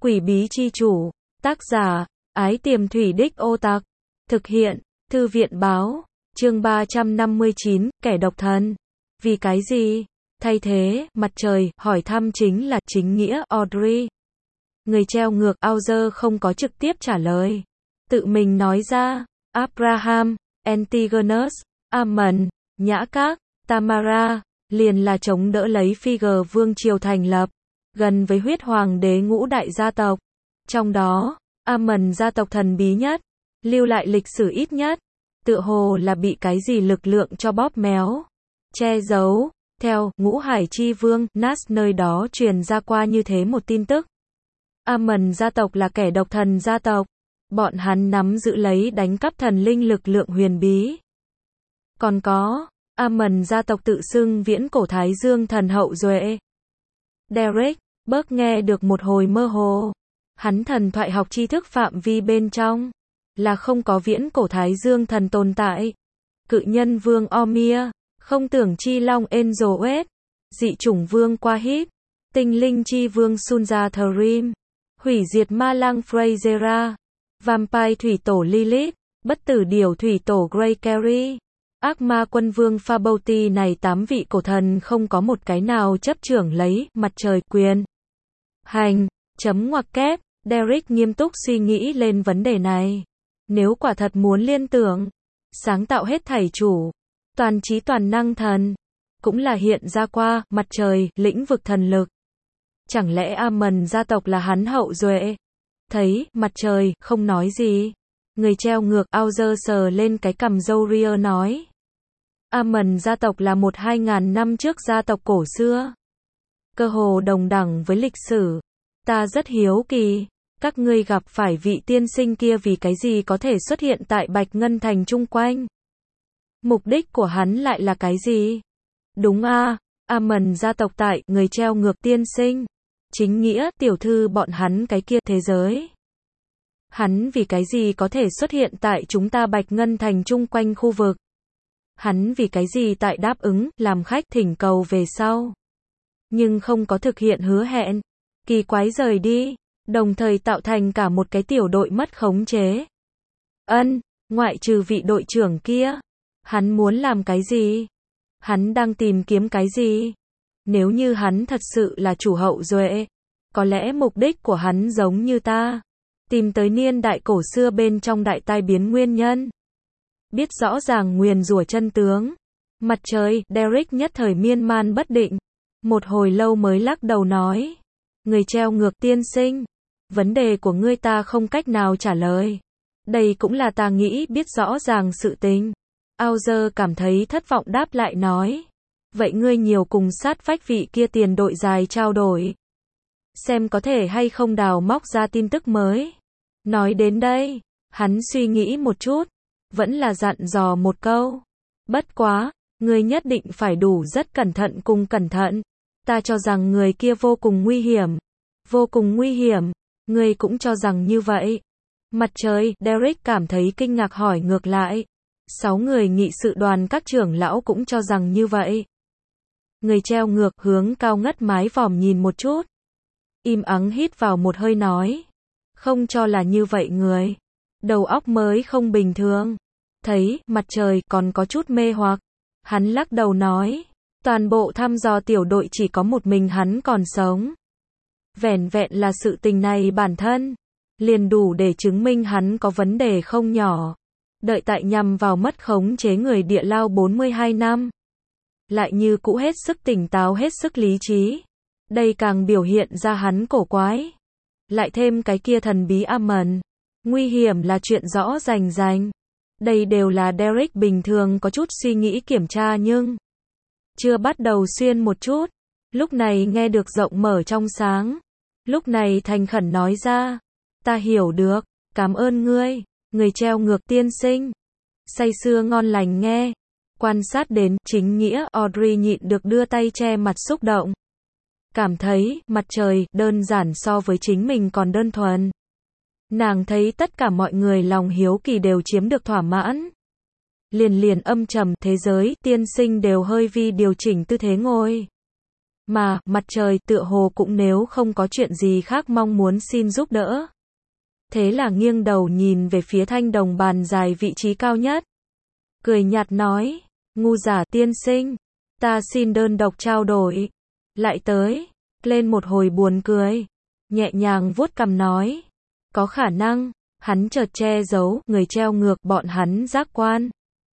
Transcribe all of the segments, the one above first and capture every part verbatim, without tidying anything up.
Quỷ bí chi chủ. Tác giả, Ái Tiềm Thủy Đích Ô Tặc. Thực hiện, Thư viện báo. Chương ba trăm năm mươi chín, kẻ độc thân. Vì cái gì? Thay thế, mặt trời, hỏi thăm chính là chính nghĩa, Audrey. Người treo ngược, Auger không có trực tiếp trả lời. Tự mình nói ra, Abraham, Antigonus, Ammon, Nhã Các, Tamara, liền là chống đỡ lấy Figure vương triều thành lập, gần với huyết hoàng đế ngũ đại gia tộc. Trong đó, Ammon gia tộc thần bí nhất, lưu lại lịch sử ít nhất, tựa hồ là bị cái gì lực lượng cho bóp méo, che giấu. Theo Ngũ Hải Chi Vương, Nas nơi đó truyền ra qua như thế một tin tức. Ammon gia tộc là kẻ độc thần gia tộc. Bọn hắn nắm giữ lấy đánh cắp thần linh lực lượng huyền bí. Còn có, Ammon gia tộc tự xưng viễn cổ Thái Dương thần hậu duệ. Derek, Burke nghe được một hồi mơ hồ. Hắn thần thoại học tri thức phạm vi bên trong, là không có viễn cổ Thái Dương thần tồn tại. Cự nhân vương Omir, không tưởng chi long Enzoet, dị chủng vương Quahid, tinh linh chi vương Sunja-Therim, hủy diệt ma lang Freyzera, vampire thủy tổ Lilith, bất tử điểu thủy tổ Grey Carey, ác ma quân vương Faboti này tám vị cổ thần không có một cái nào chấp trưởng lấy mặt trời quyền hành. Chấm ngoặc kép, Derek nghiêm túc suy nghĩ lên vấn đề này. Nếu quả thật muốn liên tưởng, sáng tạo hết thảy chủ, toàn trí toàn năng thần, cũng là hiện ra qua mặt trời, lĩnh vực thần lực. Chẳng lẽ Ammon gia tộc là hắn hậu duệ? Thấy mặt trời, không nói gì. Người treo ngược, Auger sờ lên cái cằm râu ria nói. Ammon gia tộc là một hai ngàn năm trước gia tộc cổ xưa. Cơ hồ đồng đẳng với lịch sử. Ta rất hiếu kỳ, các ngươi gặp phải vị tiên sinh kia vì cái gì có thể xuất hiện tại Bạch Ngân Thành chung quanh? Mục đích của hắn lại là cái gì? Đúng a, à, Ammon gia tộc tại, người treo ngược tiên sinh. Chính nghĩa, tiểu thư bọn hắn cái kia thế giới. Hắn vì cái gì có thể xuất hiện tại chúng ta Bạch Ngân Thành chung quanh khu vực? Hắn vì cái gì tại đáp ứng, làm khách thỉnh cầu về sau? Nhưng không có thực hiện hứa hẹn. Kỳ quái rời đi, đồng thời tạo thành cả một cái tiểu đội mất khống chế. Ân, ngoại trừ vị đội trưởng kia. Hắn muốn làm cái gì? Hắn đang tìm kiếm cái gì? Nếu như hắn thật sự là chủ hậu duệ, có lẽ mục đích của hắn giống như ta. Tìm tới niên đại cổ xưa bên trong đại tai biến nguyên nhân. Biết rõ ràng nguyền rủa chân tướng. Mặt trời, Derek nhất thời miên man bất định. Một hồi lâu mới lắc đầu nói. Người treo ngược tiên sinh. Vấn đề của ngươi ta không cách nào trả lời. Đây cũng là ta nghĩ biết rõ ràng sự tình. Auger cảm thấy thất vọng đáp lại nói. Vậy ngươi nhiều cùng sát vách vị kia tiền đội dài trao đổi. Xem có thể hay không đào móc ra tin tức mới. Nói đến đây, hắn suy nghĩ một chút. Vẫn là dặn dò một câu. Bất quá, ngươi nhất định phải đủ rất cẩn thận cùng cẩn thận. Ta cho rằng người kia vô cùng nguy hiểm. Vô cùng nguy hiểm. Ngươi cũng cho rằng như vậy. Mặt trời, Derek cảm thấy kinh ngạc hỏi ngược lại. Sáu người nghị sự đoàn các trưởng lão cũng cho rằng như vậy. Người treo ngược hướng cao ngất mái vòm nhìn một chút. Im ắng hít vào một hơi nói. Không cho là như vậy người. Đầu óc mới không bình thường. Thấy, mặt trời còn có chút mê hoặc. Hắn lắc đầu nói. Toàn bộ thăm dò tiểu đội chỉ có một mình hắn còn sống. Vẻn vẹn là sự tình này bản thân. Liền đủ để chứng minh hắn có vấn đề không nhỏ. Đợi tại nhằm vào mất khống chế người địa lao bốn mươi hai năm. Lại như cũ hết sức tỉnh táo hết sức lý trí. Đây càng biểu hiện ra hắn cổ quái. Lại thêm cái kia thần bí Ammon. Nguy hiểm là chuyện rõ rành rành. Đây đều là Derek bình thường có chút suy nghĩ kiểm tra nhưng chưa bắt đầu xuyên một chút. Lúc này nghe được rộng mở trong sáng. Lúc này thành khẩn nói ra. Ta hiểu được, cảm ơn ngươi. Người treo ngược tiên sinh. Say sưa ngon lành nghe. Quan sát đến chính nghĩa, Audrey nhịn được đưa tay che mặt xúc động. Cảm thấy mặt trời đơn giản so với chính mình còn đơn thuần. Nàng thấy tất cả mọi người lòng hiếu kỳ đều chiếm được thỏa mãn. Liền liền âm trầm thế giới tiên sinh đều hơi vi điều chỉnh tư thế ngồi. Mà, mặt trời tựa hồ cũng nếu không có chuyện gì khác mong muốn xin giúp đỡ. Thế là nghiêng đầu nhìn về phía thanh đồng bàn dài vị trí cao nhất. Cười nhạt nói, ngu giả tiên sinh, ta xin đơn độc trao đổi. Lại tới, lên một hồi buồn cười, nhẹ nhàng vuốt cằm nói, có khả năng, hắn chợt che giấu, người treo ngược bọn hắn giác quan.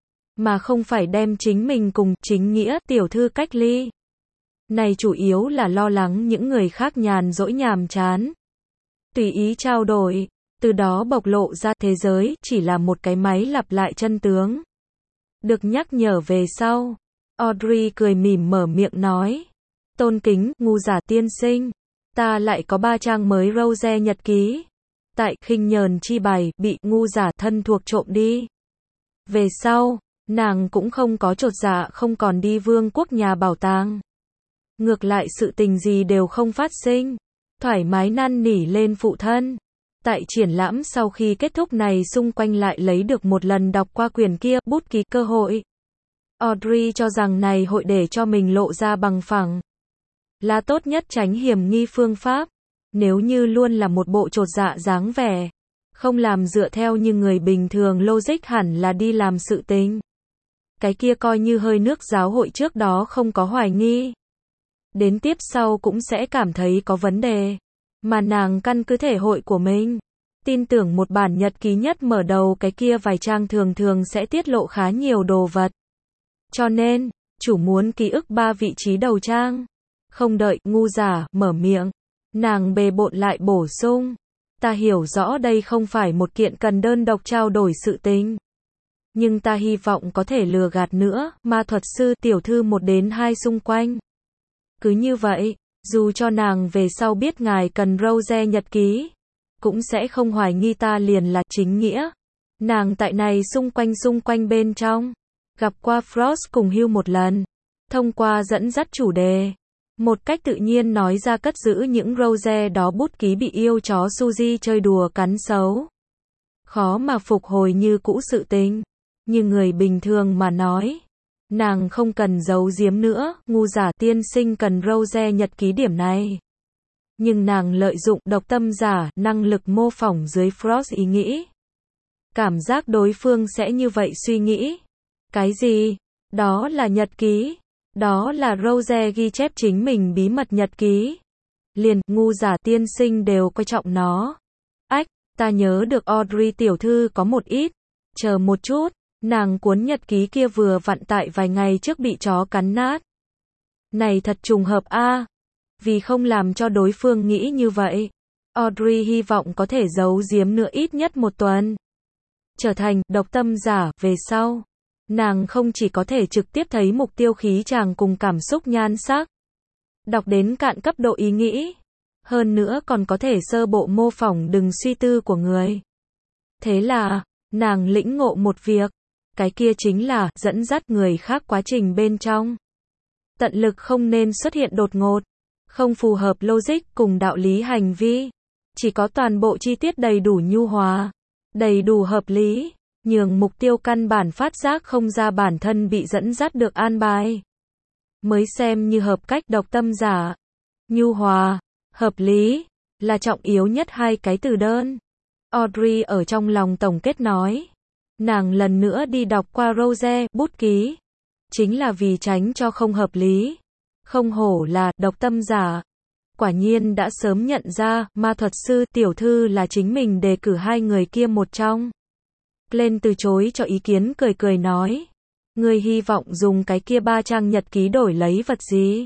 Mà không phải đem chính mình cùng chính nghĩa tiểu thư cách ly. Này chủ yếu là lo lắng những người khác nhàn dỗi nhàm chán. Tùy ý trao đổi, từ đó bộc lộ ra thế giới chỉ là một cái máy lặp lại chân tướng. Được nhắc nhở về sau, Audrey cười mỉm mở miệng nói, tôn kính, ngu giả tiên sinh, ta lại có ba trang mới Rose nhật ký. Tại khinh nhờn chi bày, bị ngu giả thân thuộc trộm đi. Về sau, nàng cũng không có chột dạ không còn đi vương quốc nhà bảo tàng. Ngược lại sự tình gì đều không phát sinh, thoải mái năn nỉ lên phụ thân. Tại triển lãm sau khi kết thúc này xung quanh lại lấy được một lần đọc qua quyển kia, bút ký cơ hội. Audrey cho rằng này hội để cho mình lộ ra bằng phẳng. Là tốt nhất tránh hiểm nghi phương pháp. Nếu như luôn là một bộ chột dạ dáng vẻ, không làm dựa theo như người bình thường logic hẳn là đi làm sự tình. Cái kia coi như hơi nước giáo hội trước đó không có hoài nghi. Đến tiếp sau cũng sẽ cảm thấy có vấn đề. Mà nàng căn cứ thể hội của mình. Tin tưởng một bản nhật ký nhất mở đầu cái kia vài trang thường thường sẽ tiết lộ khá nhiều đồ vật. Cho nên, chủ muốn ký ức ba vị trí đầu trang. Không đợi, ngu giả, mở miệng. Nàng bề bộn lại bổ sung. Ta hiểu rõ đây không phải một kiện cần đơn độc trao đổi sự tình. Nhưng ta hy vọng có thể lừa gạt nữa, ma thuật sư tiểu thư một đến hai xung quanh. Cứ như vậy, dù cho nàng về sau biết ngài cần Rose nhật ký, cũng sẽ không hoài nghi ta liền là chính nghĩa. Nàng tại này xung quanh xung quanh bên trong, gặp qua Frost cùng Hugh một lần, thông qua dẫn dắt chủ đề. Một cách tự nhiên nói ra cất giữ những Rose đó bút ký bị yêu chó Suzy chơi đùa cắn xấu. Khó mà phục hồi như cũ sự tình. Như người bình thường mà nói. Nàng không cần giấu giếm nữa, ngu giả tiên sinh cần Rose nhật ký điểm này. Nhưng nàng lợi dụng độc tâm giả, năng lực mô phỏng dưới Frost ý nghĩ. Cảm giác đối phương sẽ như vậy suy nghĩ. Cái gì? Đó là nhật ký. Đó là Rose ghi chép chính mình bí mật nhật ký. Liền, ngu giả tiên sinh đều coi trọng nó. Ách, ta nhớ được Audrey tiểu thư có một ít. Chờ một chút, nàng cuốn nhật ký kia vừa vặn tại vài ngày trước bị chó cắn nát. Này thật trùng hợp a. Vì không làm cho đối phương nghĩ như vậy, Audrey hy vọng có thể giấu giếm nữa ít nhất một tuần. Trở thành độc tâm giả về sau. Nàng không chỉ có thể trực tiếp thấy mục tiêu khí chàng cùng cảm xúc nhan sắc, đọc đến cạn cấp độ ý nghĩ, hơn nữa còn có thể sơ bộ mô phỏng đừng suy tư của người. Thế là, nàng lĩnh ngộ một việc, cái kia chính là dẫn dắt người khác quá trình bên trong. Tận lực không nên xuất hiện đột ngột, không phù hợp logic cùng đạo lý hành vi, chỉ có toàn bộ chi tiết đầy đủ nhu hòa, đầy đủ hợp lý. Nhường mục tiêu căn bản phát giác không ra bản thân bị dẫn dắt được an bài. Mới xem như hợp cách độc tâm giả. Nhu hòa, hợp lý, là trọng yếu nhất hai cái từ đơn. Audrey ở trong lòng tổng kết nói. Nàng lần nữa đi đọc qua Rose, bút ký. Chính là vì tránh cho không hợp lý. Không hổ là độc tâm giả. Quả nhiên đã sớm nhận ra, ma thuật sư tiểu thư là chính mình đề cử hai người kia một trong. Lên từ chối cho ý kiến cười cười nói. Ngươi hy vọng dùng cái kia ba trang nhật ký đổi lấy vật gì?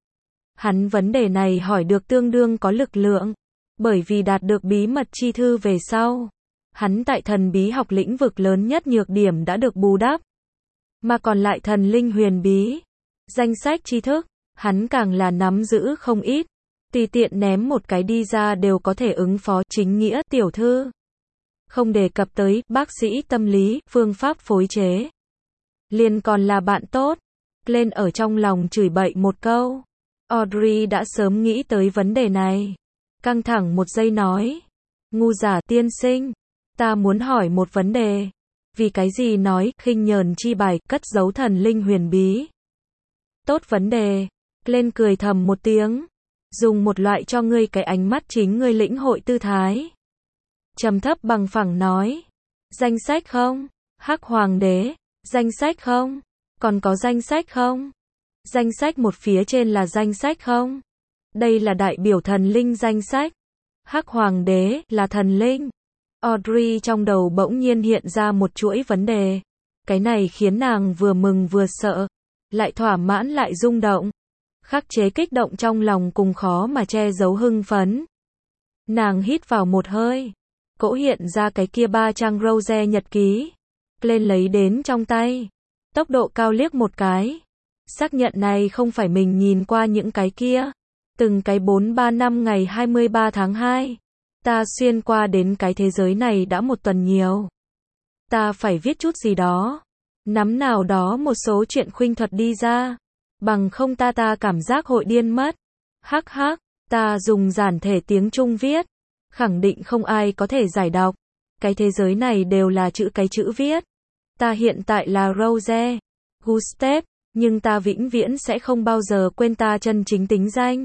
Hắn vấn đề này hỏi được tương đương có lực lượng. Bởi vì đạt được bí mật chi thư về sau. Hắn tại thần bí học lĩnh vực lớn nhất nhược điểm đã được bù đắp. Mà còn lại thần linh huyền bí. Danh sách tri thức. Hắn càng là nắm giữ không ít. Tùy tiện ném một cái đi ra đều có thể ứng phó chính nghĩa tiểu thư. Không đề cập tới bác sĩ tâm lý, phương pháp phối chế. Liền còn là bạn tốt. Lên ở trong lòng chửi bậy một câu. Audrey đã sớm nghĩ tới vấn đề này. Căng thẳng một giây nói. Ngu giả tiên sinh. Ta muốn hỏi một vấn đề. Vì cái gì nói khinh nhờn chi bài cất giấu thần linh huyền bí? Tốt vấn đề. Lên cười thầm một tiếng. Dùng một loại cho ngươi cái ánh mắt chính ngươi lĩnh hội tư thái. Trầm thấp bằng phẳng nói. Danh sách không? Hắc Hoàng đế. Danh sách không? Còn có danh sách không? Danh sách một phía trên là danh sách không? Đây là đại biểu thần linh danh sách. Hắc Hoàng đế là thần linh. Audrey trong đầu bỗng nhiên hiện ra một chuỗi vấn đề. Cái này khiến nàng vừa mừng vừa sợ, lại thỏa mãn lại rung động. Khắc chế kích động trong lòng cùng khó mà che giấu hưng phấn. Nàng hít vào một hơi, cỗ hiện ra cái kia ba trang Rose nhật ký. Lên lấy đến trong tay. Tốc độ cao liếc một cái. Xác nhận này không phải mình nhìn qua những cái kia. Từng cái bốn ba năm ngày hai mươi ba tháng hai. Ta xuyên qua đến cái thế giới này đã một tuần nhiều. Ta phải viết chút gì đó. Nắm nào đó một số chuyện khuynh thuật đi ra. Bằng không ta ta cảm giác hội điên mất. Hắc hắc, ta dùng giản thể tiếng Trung viết. Khẳng định không ai có thể giải đọc. Cái thế giới này đều là chữ cái chữ viết. Ta hiện tại là Rose Gustave, nhưng ta vĩnh viễn sẽ không bao giờ quên ta chân chính tính danh.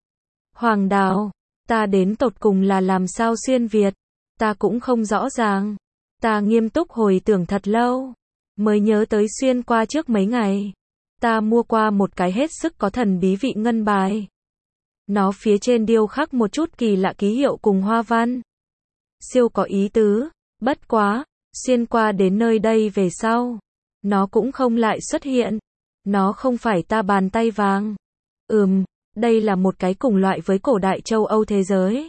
Hoàng Đào, ta đến tột cùng là làm sao xuyên Việt, ta cũng không rõ ràng. Ta nghiêm túc hồi tưởng thật lâu, mới nhớ tới xuyên qua trước mấy ngày. Ta mua qua một cái hết sức có thần bí vị ngân bài. Nó phía trên điêu khắc một chút kỳ lạ ký hiệu cùng hoa văn. Siêu có ý tứ, bất quá, xuyên qua đến nơi đây về sau. Nó cũng không lại xuất hiện. Nó không phải ta bàn tay vàng. Ừm, đây là một cái cùng loại với cổ đại châu Âu thế giới.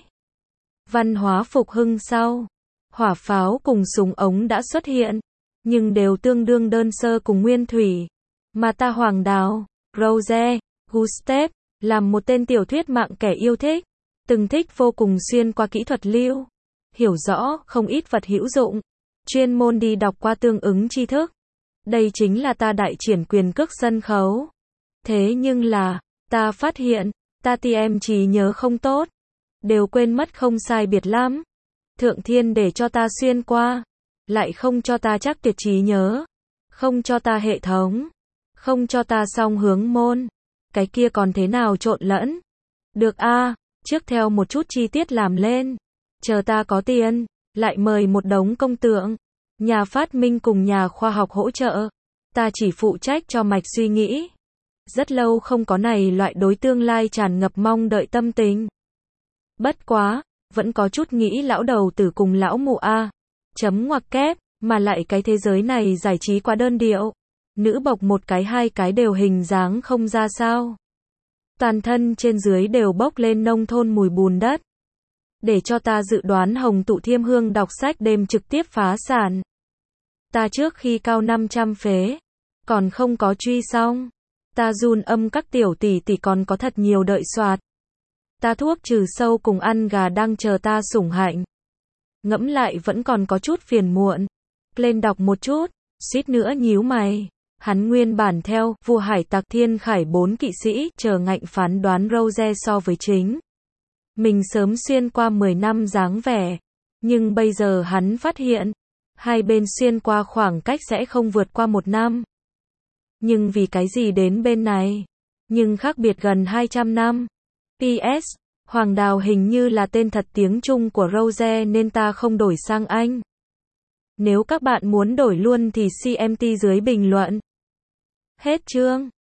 Văn hóa phục hưng sau. Hỏa pháo cùng súng ống đã xuất hiện. Nhưng đều tương đương đơn sơ cùng nguyên thủy. Mà ta Hoàng Đào, Rose Gustave, làm một tên tiểu thuyết mạng kẻ yêu thích. Từng thích vô cùng xuyên qua kỹ thuật lưu. Hiểu rõ không ít vật hữu dụng. Chuyên môn đi đọc qua tương ứng tri thức. Đây chính là ta đại triển quyền cước sân khấu. Thế nhưng là, ta phát hiện, ta ti em trí nhớ không tốt. Đều quên mất không sai biệt lắm. Thượng thiên để cho ta xuyên qua. Lại không cho ta chắc tuyệt trí nhớ. Không cho ta hệ thống. Không cho ta song hướng môn. Cái kia còn thế nào trộn lẫn. Được a, trước theo một chút chi tiết làm lên. Chờ ta có tiền, lại mời một đống công tượng. Nhà phát minh cùng nhà khoa học hỗ trợ. Ta chỉ phụ trách cho mạch suy nghĩ. Rất lâu không có này loại đối tương lai tràn ngập mong đợi tâm tình. Bất quá, vẫn có chút nghĩ lão đầu tử cùng lão mụ A. Chấm ngoặc kép, mà lại cái thế giới này giải trí quá đơn điệu. Nữ bộc một cái hai cái đều hình dáng không ra sao. Toàn thân trên dưới đều bốc lên nông thôn mùi bùn đất. Để cho ta dự đoán Hồng Tụ Thiêm Hương đọc sách đêm trực tiếp phá sản. Ta trước khi cao năm trăm phế, còn không có truy xong. Ta run âm các tiểu tỷ tỷ còn có thật nhiều đợi soạt. Ta thuốc trừ sâu cùng ăn gà đang chờ ta sủng hạnh. Ngẫm lại vẫn còn có chút phiền muộn. Lên đọc một chút, suýt nữa nhíu mày. Hắn nguyên bản theo vua hải tặc thiên khải bốn kỵ sĩ chờ ngạnh phán đoán Rose so với chính. Mình sớm xuyên qua mười năm dáng vẻ. Nhưng bây giờ hắn phát hiện, hai bên xuyên qua khoảng cách sẽ không vượt qua một năm. Nhưng vì cái gì đến bên này? Nhưng khác biệt gần hai trăm năm. pê ét. Hoàng Đào hình như là tên thật tiếng Trung của Rose nên ta không đổi sang Anh. Nếu các bạn muốn đổi luôn thì xê em tê dưới bình luận. Hết chương.